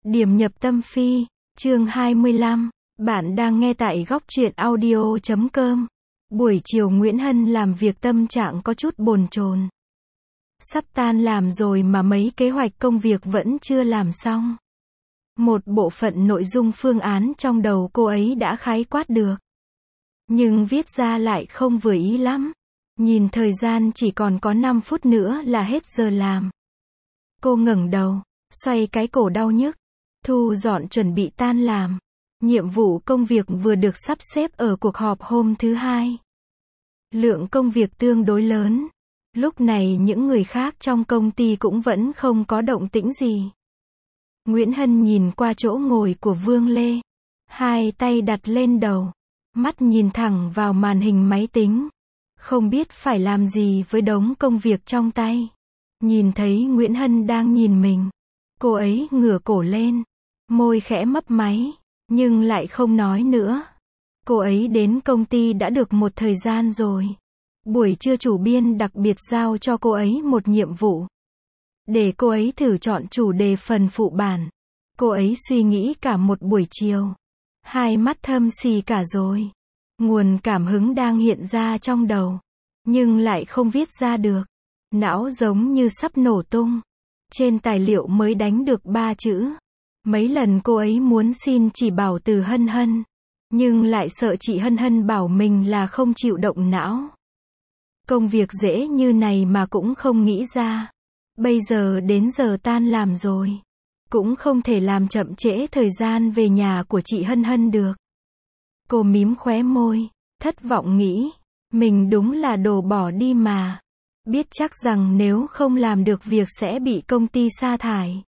Điểm nhập tâm phi, chương 25, bạn đang nghe tại góc truyện audio.com. Buổi chiều Nguyễn Hân làm việc tâm trạng có chút bồn chồn. Sắp tan làm rồi mà mấy kế hoạch công việc vẫn chưa làm xong. Một bộ phận nội dung phương án trong đầu cô ấy đã khái quát được. Nhưng viết ra lại không vừa ý lắm. Nhìn thời gian chỉ còn có 5 phút nữa là hết giờ làm. Cô ngẩng đầu, xoay cái cổ đau nhức, thu dọn chuẩn bị tan làm. Nhiệm vụ công việc vừa được sắp xếp ở cuộc họp hôm thứ Hai. Lượng công việc tương đối lớn. Lúc này những người khác trong công ty cũng vẫn không có động tĩnh gì. Nguyễn Hân nhìn qua chỗ ngồi của Vương Lê. Hai tay đặt lên đầu. Mắt nhìn thẳng vào màn hình máy tính. Không biết phải làm gì với đống công việc trong tay. Nhìn thấy Nguyễn Hân đang nhìn mình. Cô ấy ngửa cổ lên. Môi khẽ mấp máy. Nhưng lại không nói nữa. Cô ấy đến công ty đã được một thời gian rồi. Buổi trưa chủ biên đặc biệt giao cho cô ấy một nhiệm vụ. Để cô ấy thử chọn chủ đề phần phụ bản. Cô ấy suy nghĩ cả một buổi chiều. Hai mắt thâm xì cả rồi. Nguồn cảm hứng đang hiện ra trong đầu. Nhưng lại không viết ra được. Não giống như sắp nổ tung. Trên tài liệu mới đánh được 3 chữ. Mấy lần cô ấy muốn xin chỉ bảo từ Hân Hân. Nhưng lại sợ chị Hân Hân bảo mình là không chịu động não. Công việc dễ như này mà cũng không nghĩ ra. Bây giờ đến giờ tan làm rồi. Cũng không thể làm chậm trễ thời gian về nhà của chị Hân Hân được. Cô mím khóe môi, thất vọng nghĩ. Mình đúng là đồ bỏ đi mà. Biết chắc rằng nếu không làm được việc sẽ bị công ty sa thải.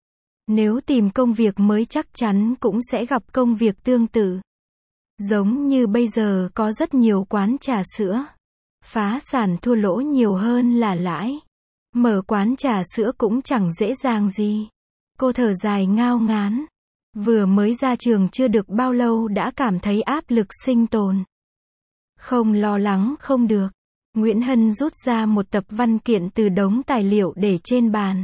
Nếu tìm công việc mới chắc chắn cũng sẽ gặp công việc tương tự. Giống như bây giờ có rất nhiều quán trà sữa. Phá sản thua lỗ nhiều hơn là lãi. Mở quán trà sữa cũng chẳng dễ dàng gì. Cô thở dài ngao ngán. Vừa mới ra trường chưa được bao lâu đã cảm thấy áp lực sinh tồn. Không lo lắng không được. Nguyễn Hân rút ra một tập văn kiện từ đống tài liệu để trên bàn.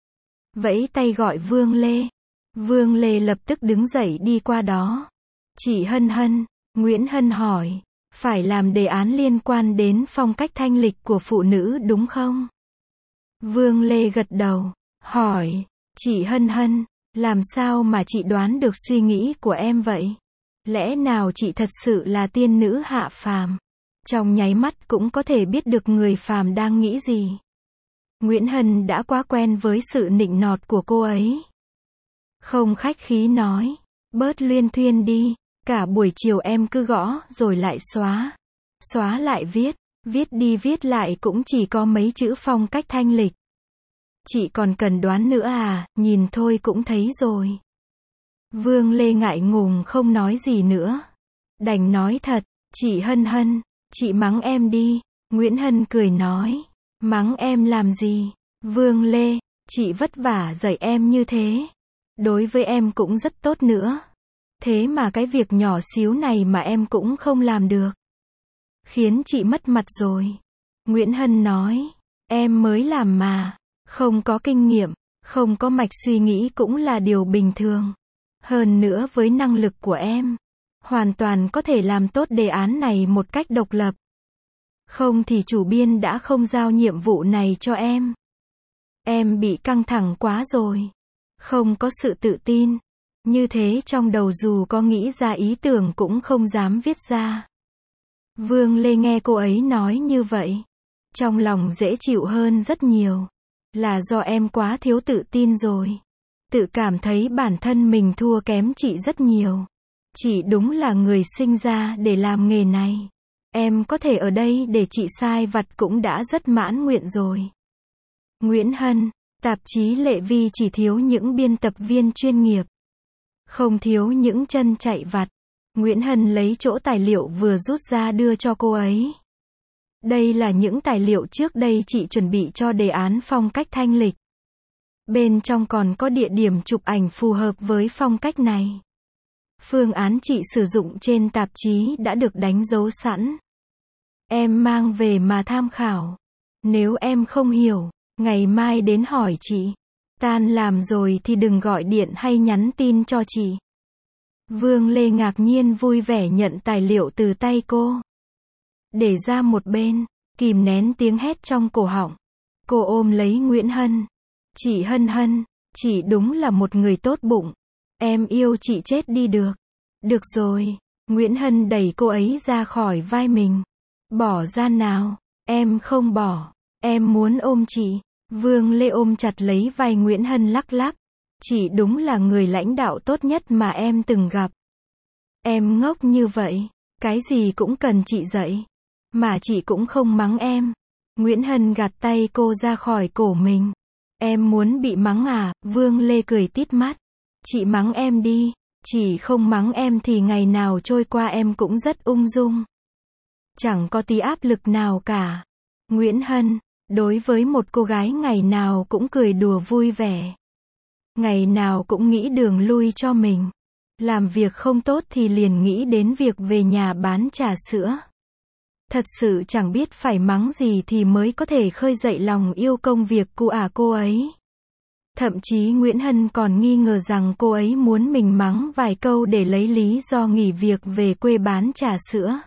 Vẫy tay gọi Vương Lê. Vương Lê lập tức đứng dậy đi qua đó. Chị Hân Hân, Nguyễn Hân hỏi, phải làm đề án liên quan đến phong cách thanh lịch của phụ nữ đúng không? Vương Lê gật đầu, hỏi, chị Hân Hân, làm sao mà chị đoán được suy nghĩ của em vậy? Lẽ nào chị thật sự là tiên nữ hạ phàm? Trong nháy mắt cũng có thể biết được người phàm đang nghĩ gì. Nguyễn Hân đã quá quen với sự nịnh nọt của cô ấy. Không khách khí nói, bớt luyên thuyên đi, cả buổi chiều em cứ gõ rồi lại xóa. Xóa lại viết đi viết lại cũng chỉ có mấy chữ phong cách thanh lịch. Chị còn cần đoán nữa à, nhìn thôi cũng thấy rồi. Vương Lê ngại ngùng không nói gì nữa. Đành nói thật, chị Hân Hân, chị mắng em đi. Nguyễn Hân cười nói, mắng em làm gì? Vương Lê, chị vất vả dạy em như thế. Đối với em cũng rất tốt nữa. Thế mà cái việc nhỏ xíu này mà em cũng không làm được. Khiến chị mất mặt rồi. Nguyễn Hân nói, em mới làm mà. Không có kinh nghiệm, không có mạch suy nghĩ cũng là điều bình thường. Hơn nữa với năng lực của em, hoàn toàn có thể làm tốt đề án này một cách độc lập. Không thì chủ biên đã không giao nhiệm vụ này cho em. Em bị căng thẳng quá rồi. Không có sự tự tin. Như thế trong đầu dù có nghĩ ra ý tưởng cũng không dám viết ra. Vương Lê nghe cô ấy nói như vậy. Trong lòng dễ chịu hơn rất nhiều. Là do em quá thiếu tự tin rồi. Tự cảm thấy bản thân mình thua kém chị rất nhiều. Chị đúng là người sinh ra để làm nghề này. Em có thể ở đây để chị sai vặt cũng đã rất mãn nguyện rồi. Nguyễn Hân, tạp chí Lệ Vi chỉ thiếu những biên tập viên chuyên nghiệp. Không thiếu những chân chạy vặt. Nguyễn Hân lấy chỗ tài liệu vừa rút ra đưa cho cô ấy. Đây là những tài liệu trước đây chị chuẩn bị cho đề án phong cách thanh lịch. Bên trong còn có địa điểm chụp ảnh phù hợp với phong cách này. Phương án chị sử dụng trên tạp chí đã được đánh dấu sẵn. Em mang về mà tham khảo. Nếu em không hiểu, ngày mai đến hỏi chị. Tan làm rồi thì đừng gọi điện hay nhắn tin cho chị. Vương Lê ngạc nhiên vui vẻ nhận tài liệu từ tay cô. Để ra một bên, kìm nén tiếng hét trong cổ họng. Cô ôm lấy Nguyễn Hân. Chị Hân Hân, chị đúng là một người tốt bụng. Em yêu chị chết đi được. Được rồi. Nguyễn Hân đẩy cô ấy ra khỏi vai mình. Bỏ ra nào. Em không bỏ. Em muốn ôm chị. Vương Lê ôm chặt lấy vai Nguyễn Hân lắc lắc. Chị đúng là người lãnh đạo tốt nhất mà em từng gặp. Em ngốc như vậy. Cái gì cũng cần chị dạy. Mà chị cũng không mắng em. Nguyễn Hân gạt tay cô ra khỏi cổ mình. Em muốn bị mắng à? Vương Lê cười tít mắt. Chị mắng em đi. Chỉ không mắng em thì ngày nào trôi qua em cũng rất ung dung. Chẳng có tí áp lực nào cả. Nguyễn Hân, đối với một cô gái ngày nào cũng cười đùa vui vẻ. Ngày nào cũng nghĩ đường lui cho mình. Làm việc không tốt thì liền nghĩ đến việc về nhà bán trà sữa. Thật sự chẳng biết phải mắng gì thì mới có thể khơi dậy lòng yêu công việc của cô ấy. Thậm chí Nguyễn Hân còn nghi ngờ rằng cô ấy muốn mình mắng vài câu để lấy lý do nghỉ việc về quê bán trà sữa.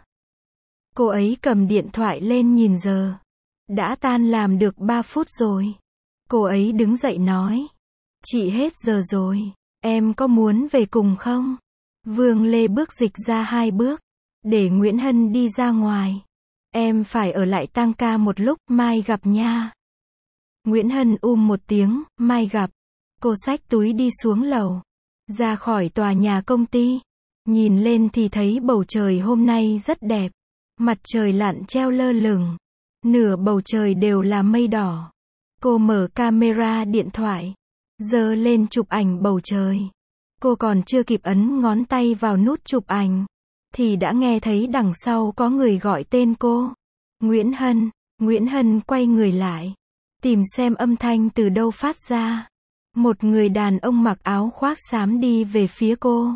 Cô ấy cầm điện thoại lên nhìn giờ. Đã tan làm được 3 phút rồi. Cô ấy đứng dậy nói. Chị hết giờ rồi. Em có muốn về cùng không? Vương Lê bước dịch ra 2 bước. Để Nguyễn Hân đi ra ngoài. Em phải ở lại tăng ca một lúc, mai gặp nha. Nguyễn Hân một tiếng, mai gặp. Cô xách túi đi xuống lầu. Ra khỏi tòa nhà công ty. Nhìn lên thì thấy bầu trời hôm nay rất đẹp. Mặt trời lặn treo lơ lửng. Nửa bầu trời đều là mây đỏ. Cô mở camera điện thoại. Giơ lên chụp ảnh bầu trời. Cô còn chưa kịp ấn ngón tay vào nút chụp ảnh. Thì đã nghe thấy đằng sau có người gọi tên cô. Nguyễn Hân. Nguyễn Hân quay người lại. Tìm xem âm thanh từ đâu phát ra. Một người đàn ông mặc áo khoác xám đi về phía cô.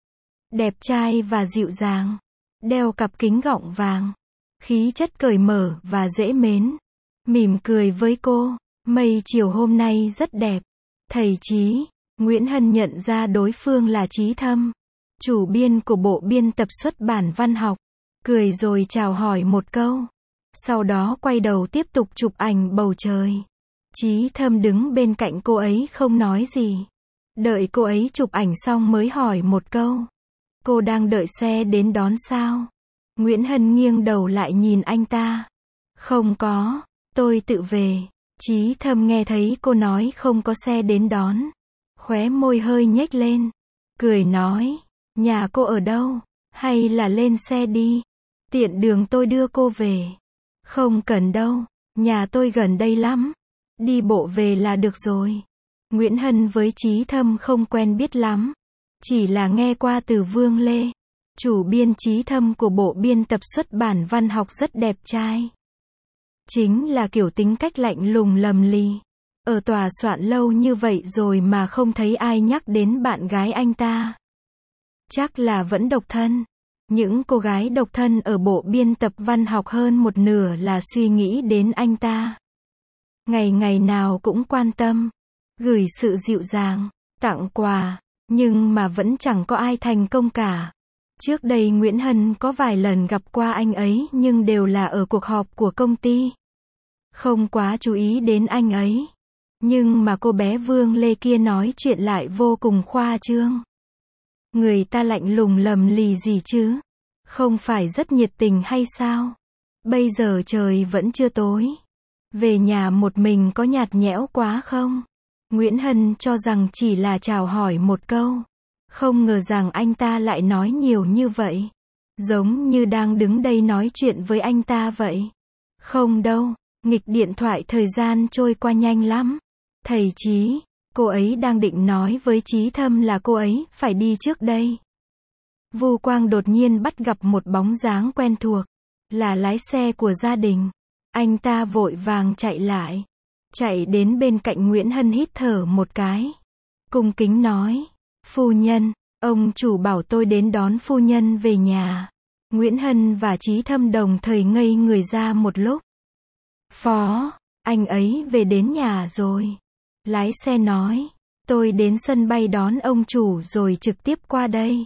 Đẹp trai và dịu dàng. Đeo cặp kính gọng vàng. Khí chất cởi mở và dễ mến. Mỉm cười với cô. Mây chiều hôm nay rất đẹp. Thầy Chí. Nguyễn Hân nhận ra đối phương là Chí Thâm. Chủ biên của bộ biên tập xuất bản văn học. Cười rồi chào hỏi một câu. Sau đó quay đầu tiếp tục chụp ảnh bầu trời. Chí Thâm đứng bên cạnh cô ấy không nói gì. Đợi cô ấy chụp ảnh xong mới hỏi một câu. Cô đang đợi xe đến đón sao? Nguyễn Hân nghiêng đầu lại nhìn anh ta. Không có, tôi tự về. Chí Thâm nghe thấy cô nói không có xe đến đón. Khóe môi hơi nhếch lên. Cười nói, nhà cô ở đâu? Hay là lên xe đi? Tiện đường tôi đưa cô về. Không cần đâu, nhà tôi gần đây lắm. Đi bộ về là được rồi. Nguyễn Hân với Chí Thâm không quen biết lắm. Chỉ là nghe qua từ Vương Lê. Chủ biên Chí Thâm của bộ biên tập xuất bản văn học rất đẹp trai. Chính là kiểu tính cách lạnh lùng lầm lì. Ở tòa soạn lâu như vậy rồi mà không thấy ai nhắc đến bạn gái anh ta. Chắc là vẫn độc thân. Những cô gái độc thân ở bộ biên tập văn học hơn một nửa là suy nghĩ đến anh ta. Ngày nào cũng quan tâm. Gửi sự dịu dàng, tặng quà. Nhưng mà vẫn chẳng có ai thành công cả. Trước đây Nguyễn Hân có vài lần gặp qua anh ấy nhưng đều là ở cuộc họp của công ty. Không quá chú ý đến anh ấy. Nhưng mà cô bé Vương Lê kia nói chuyện lại vô cùng khoa trương. Người ta lạnh lùng lầm lì gì chứ? Không phải rất nhiệt tình hay sao? Bây giờ trời vẫn chưa tối. Về nhà một mình có nhạt nhẽo quá không? Nguyễn Hân cho rằng chỉ là chào hỏi một câu. Không ngờ rằng anh ta lại nói nhiều như vậy. Giống như đang đứng đây nói chuyện với anh ta vậy. Không đâu, nghịch điện thoại thời gian trôi qua nhanh lắm. Thầy Chí, cô ấy đang định nói với Chí Thâm là cô ấy phải đi trước đây. Vu Quang đột nhiên bắt gặp một bóng dáng quen thuộc. Là lái xe của gia đình. Anh ta vội vàng chạy lại. Chạy đến bên cạnh Nguyễn Hân hít thở một cái. Cung kính nói. Phu nhân, ông chủ bảo tôi đến đón phu nhân về nhà. Nguyễn Hân và Chí Thâm đồng thời ngây người ra một lúc. Phó, anh ấy về đến nhà rồi. Lái xe nói, tôi đến sân bay đón ông chủ rồi trực tiếp qua đây.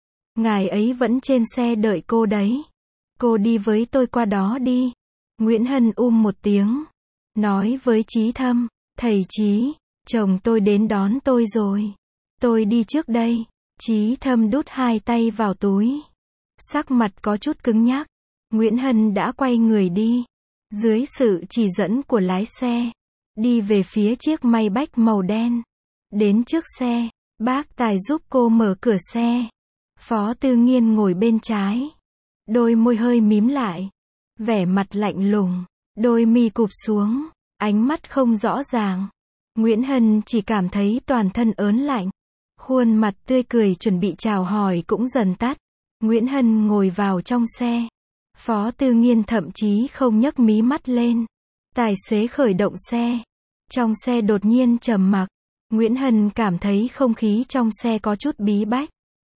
Ngài ấy vẫn trên xe đợi cô đấy. Cô đi với tôi qua đó đi. Nguyễn Hân một tiếng. Nói với Chí Thâm, thầy Chí, chồng tôi đến đón tôi rồi. Tôi đi trước đây. Chí Thâm đút hai tay vào túi. Sắc mặt có chút cứng nhắc. Nguyễn Hân đã quay người đi. Dưới sự chỉ dẫn của lái xe. Đi về phía chiếc Maybach màu đen. Đến trước xe, bác tài giúp cô mở cửa xe. Phó Tư Nghiên ngồi bên trái. Đôi môi hơi mím lại. Vẻ mặt lạnh lùng. Đôi mi cụp xuống. Ánh mắt không rõ ràng. Nguyễn Hân chỉ cảm thấy toàn thân ớn lạnh. Khuôn mặt tươi cười chuẩn bị chào hỏi cũng dần tắt. Nguyễn Hân ngồi vào trong xe. Phó Tư Nghiên thậm chí không nhấc mí mắt lên. Tài xế khởi động xe. Trong xe đột nhiên trầm mặc. Nguyễn Hân cảm thấy không khí trong xe có chút bí bách.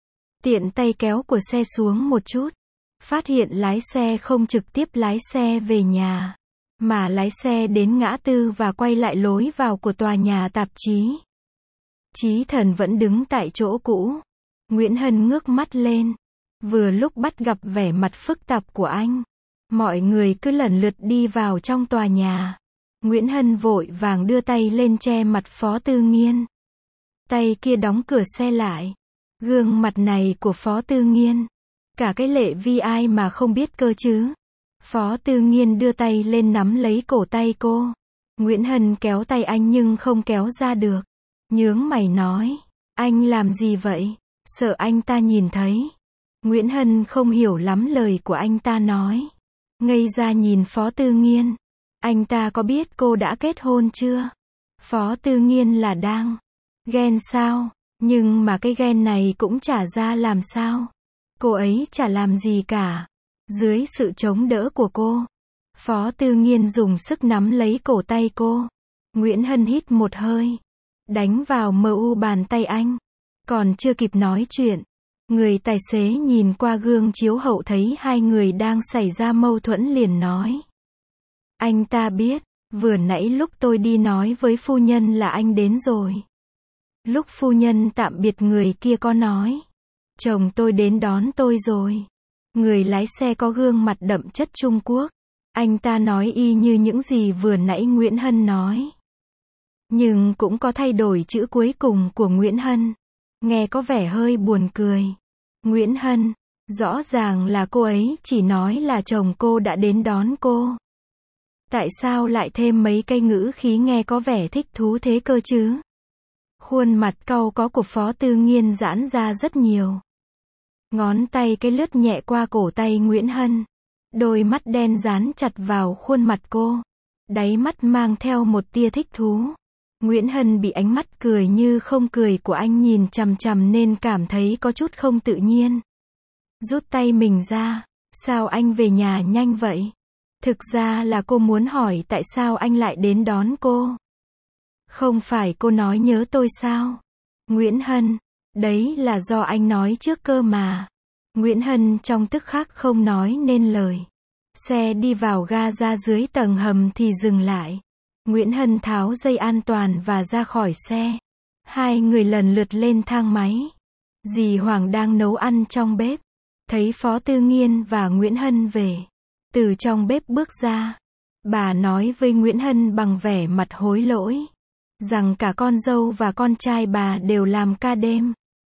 Tiện tay kéo của xe xuống một chút. Phát hiện lái xe không trực tiếp lái xe về nhà, mà lái xe đến ngã tư và quay lại lối vào của tòa nhà tạp chí. Chí Thần vẫn đứng tại chỗ cũ. Nguyễn Hân ngước mắt lên. Vừa lúc bắt gặp vẻ mặt phức tạp của anh. Mọi người cứ lần lượt đi vào trong tòa nhà. Nguyễn Hân vội vàng đưa tay lên che mặt Phó Tư Nghiên. Tay kia đóng cửa xe lại. Gương mặt này của Phó Tư Nghiên. Cả cái Lệ Vi ai mà không biết cơ chứ. Phó Tư Nghiên đưa tay lên nắm lấy cổ tay cô. Nguyễn Hân kéo tay anh nhưng không kéo ra được. Nhướng mày nói. Anh làm gì vậy? Sợ anh ta nhìn thấy. Nguyễn Hân không hiểu lắm lời của anh ta nói. Ngây ra nhìn Phó Tư Nghiên. Anh ta có biết cô đã kết hôn chưa? Phó Tư Nghiên là đang ghen sao? Nhưng mà cái ghen này cũng chả ra làm sao. Cô ấy chả làm gì cả. Dưới sự chống đỡ của cô, Phó Tư Nghiên dùng sức nắm lấy cổ tay cô. Nguyễn Hân hít một hơi. Đánh vào mu bàn tay anh. Còn chưa kịp nói chuyện. Người tài xế nhìn qua gương chiếu hậu thấy hai người đang xảy ra mâu thuẫn liền nói. Anh ta biết, vừa nãy lúc tôi đi nói với phu nhân là anh đến rồi. Lúc phu nhân tạm biệt người kia có nói. Chồng tôi đến đón tôi rồi. Người lái xe có gương mặt đậm chất Trung Quốc. Anh ta nói y như những gì vừa nãy Nguyễn Hân nói. Nhưng cũng có thay đổi chữ cuối cùng của Nguyễn Hân. Nghe có vẻ hơi buồn cười. Nguyễn Hân, rõ ràng là cô ấy chỉ nói là chồng cô đã đến đón cô. Tại sao lại thêm mấy cái ngữ khí nghe có vẻ thích thú thế cơ chứ? Khuôn mặt cau có của Phó Tư Nghiên giãn ra rất nhiều. Ngón tay cái lướt nhẹ qua cổ tay Nguyễn Hân. Đôi mắt đen dán chặt vào khuôn mặt cô. Đáy mắt mang theo một tia thích thú. Nguyễn Hân bị ánh mắt cười như không cười của anh nhìn chằm chằm nên cảm thấy có chút không tự nhiên. Rút tay mình ra. Sao anh về nhà nhanh vậy? Thực ra là cô muốn hỏi tại sao anh lại đến đón cô. Không phải cô nói nhớ tôi sao? Nguyễn Hân, đấy là do anh nói trước cơ mà. Nguyễn Hân trong tức khắc không nói nên lời. Xe đi vào ga ra dưới tầng hầm thì dừng lại. Nguyễn Hân tháo dây an toàn và ra khỏi xe. Hai người lần lượt lên thang máy. Dì Hoàng đang nấu ăn trong bếp. Thấy Phó Tư Nghiên và Nguyễn Hân về. Từ trong bếp bước ra. Bà nói với Nguyễn Hân bằng vẻ mặt hối lỗi. Rằng cả con dâu và con trai bà đều làm ca đêm.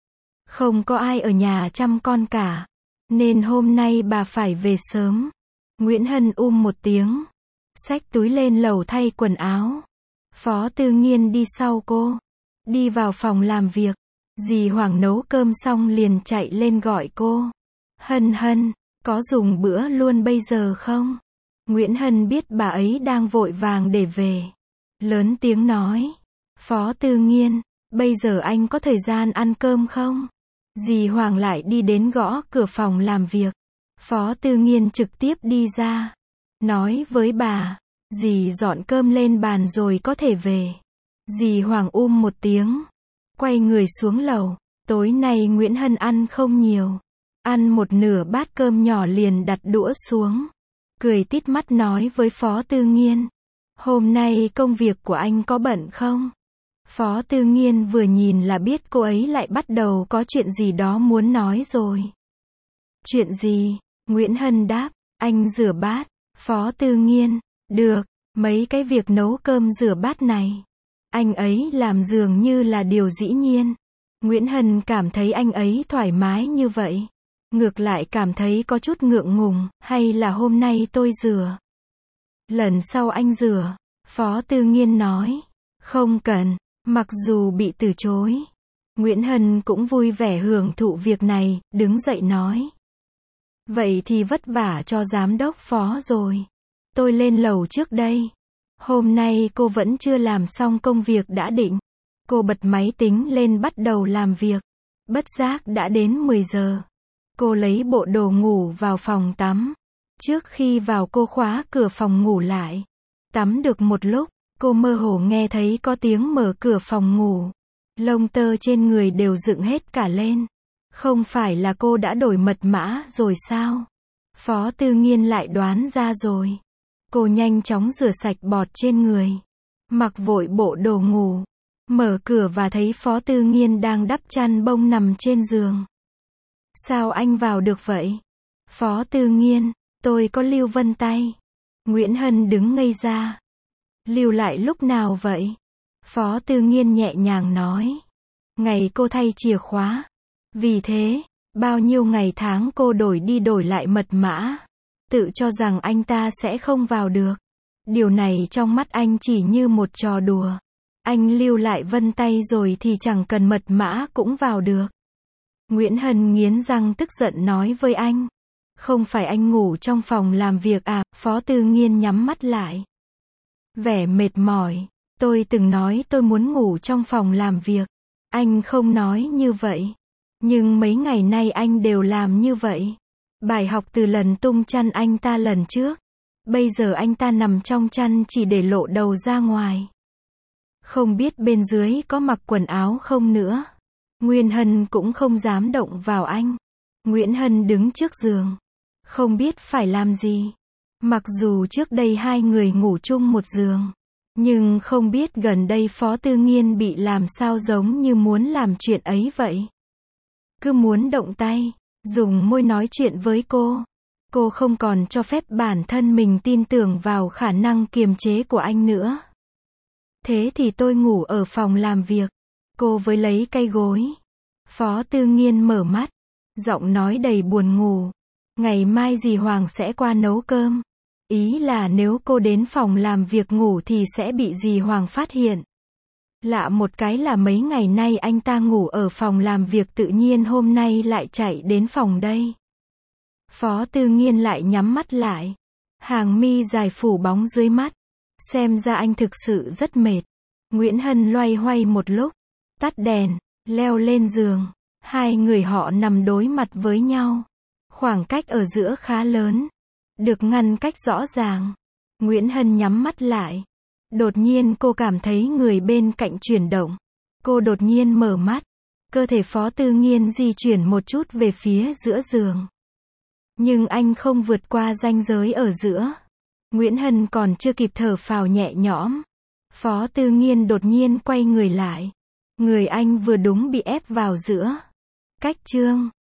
Không có ai ở nhà chăm con cả. Nên hôm nay bà phải về sớm. Nguyễn Hân một tiếng. Xách túi lên lầu thay quần áo. Phó Tư Nghiên đi sau cô. Đi vào phòng làm việc. Dì Hoàng nấu cơm xong liền chạy lên gọi cô. Hân Hân, có dùng bữa luôn bây giờ không? Nguyễn Hân biết bà ấy đang vội vàng để về. Lớn tiếng nói. Phó Tư Nghiên, bây giờ anh có thời gian ăn cơm không? Dì Hoàng lại đi đến gõ cửa phòng làm việc. Phó Tư Nghiên trực tiếp đi ra. Nói với bà. Dì dọn cơm lên bàn rồi có thể về. Dì Hoàng một tiếng. Quay người xuống lầu. Tối nay Nguyễn Hân ăn không nhiều. Ăn một nửa bát cơm nhỏ liền đặt đũa xuống. Cười tít mắt nói với Phó Tư Nghiên. Hôm nay công việc của anh có bận không? Phó Tư Nghiên vừa nhìn là biết cô ấy lại bắt đầu có chuyện gì đó muốn nói rồi. Chuyện gì? Nguyễn Hân đáp, anh rửa bát. Phó Tư Nghiên, được, mấy cái việc nấu cơm rửa bát này. Anh ấy làm dường như là điều dĩ nhiên. Nguyễn Hân cảm thấy anh ấy thoải mái như vậy. Ngược lại cảm thấy có chút ngượng ngùng, hay là hôm nay tôi rửa? Lần sau anh rửa. Phó Tư Nghiên nói, không cần. Mặc dù bị từ chối, Nguyễn Hân cũng vui vẻ hưởng thụ việc này, đứng dậy nói. Vậy thì vất vả cho giám đốc Phó rồi. Tôi lên lầu trước đây. Hôm nay cô vẫn chưa làm xong công việc đã định. Cô bật máy tính lên bắt đầu làm việc. Bất giác đã đến 10 giờ. Cô lấy bộ đồ ngủ vào phòng tắm. Trước khi vào cô khóa cửa phòng ngủ lại. Tắm được một lúc, cô mơ hồ nghe thấy có tiếng mở cửa phòng ngủ. Lông tơ trên người đều dựng hết cả lên. Không phải là cô đã đổi mật mã rồi sao? Phó Tư Nghiên lại đoán ra rồi. Cô nhanh chóng rửa sạch bọt trên người. Mặc vội bộ đồ ngủ. Mở cửa và thấy Phó Tư Nghiên đang đắp chăn bông nằm trên giường. Sao anh vào được vậy? Phó Tư Nghiên, tôi có lưu vân tay. Nguyễn Hân đứng ngây ra. Lưu lại lúc nào vậy? Phó Tư Nghiên nhẹ nhàng nói. Ngày cô thay chìa khóa. Vì thế, bao nhiêu ngày tháng cô đổi đi đổi lại mật mã. Tự cho rằng anh ta sẽ không vào được. Điều này trong mắt anh chỉ như một trò đùa. Anh lưu lại vân tay rồi thì chẳng cần mật mã cũng vào được. Nguyễn Hân nghiến răng tức giận nói với anh. Không phải anh ngủ trong phòng làm việc à? Phó Tư Nghiên nhắm mắt lại. Vẻ mệt mỏi. Tôi từng nói tôi muốn ngủ trong phòng làm việc. Anh không nói như vậy. Nhưng mấy ngày nay anh đều làm như vậy. Bài học từ lần tung chăn anh ta lần trước. Bây giờ anh ta nằm trong chăn chỉ để lộ đầu ra ngoài. Không biết bên dưới có mặc quần áo không nữa. Nguyễn Hân cũng không dám động vào anh. Nguyễn Hân đứng trước giường. Không biết phải làm gì. Mặc dù trước đây hai người ngủ chung một giường. Nhưng không biết gần đây Phó Tư Nghiên bị làm sao giống như muốn làm chuyện ấy vậy. Cứ muốn động tay, dùng môi nói chuyện với cô. Cô không còn cho phép bản thân mình tin tưởng vào khả năng kiềm chế của anh nữa. Thế thì tôi ngủ ở phòng làm việc. Cô với lấy cây gối. Phó Tư Nghiên mở mắt. Giọng nói đầy buồn ngủ. Ngày mai dì Hoàng sẽ qua nấu cơm. Ý là nếu cô đến phòng làm việc ngủ thì sẽ bị dì Hoàng phát hiện. Lạ một cái là mấy ngày nay anh ta ngủ ở phòng làm việc tự nhiên hôm nay lại chạy đến phòng đây. Phó Tư Nghiên lại nhắm mắt lại. Hàng mi dài phủ bóng dưới mắt. Xem ra anh thực sự rất mệt. Nguyễn Hân loay hoay một lúc. Tắt đèn, leo lên giường. Hai người họ nằm đối mặt với nhau. Khoảng cách ở giữa khá lớn. Được ngăn cách rõ ràng. Nguyễn Hân nhắm mắt lại. Đột nhiên cô cảm thấy người bên cạnh chuyển động. Cô đột nhiên mở mắt. Cơ thể Phó Tư Nghiên di chuyển một chút về phía giữa giường. Nhưng anh không vượt qua ranh giới ở giữa. Nguyễn Hân còn chưa kịp thở phào nhẹ nhõm. Phó Tư Nghiên đột nhiên quay người lại. Người anh vừa đúng bị ép vào giữa. Cách chương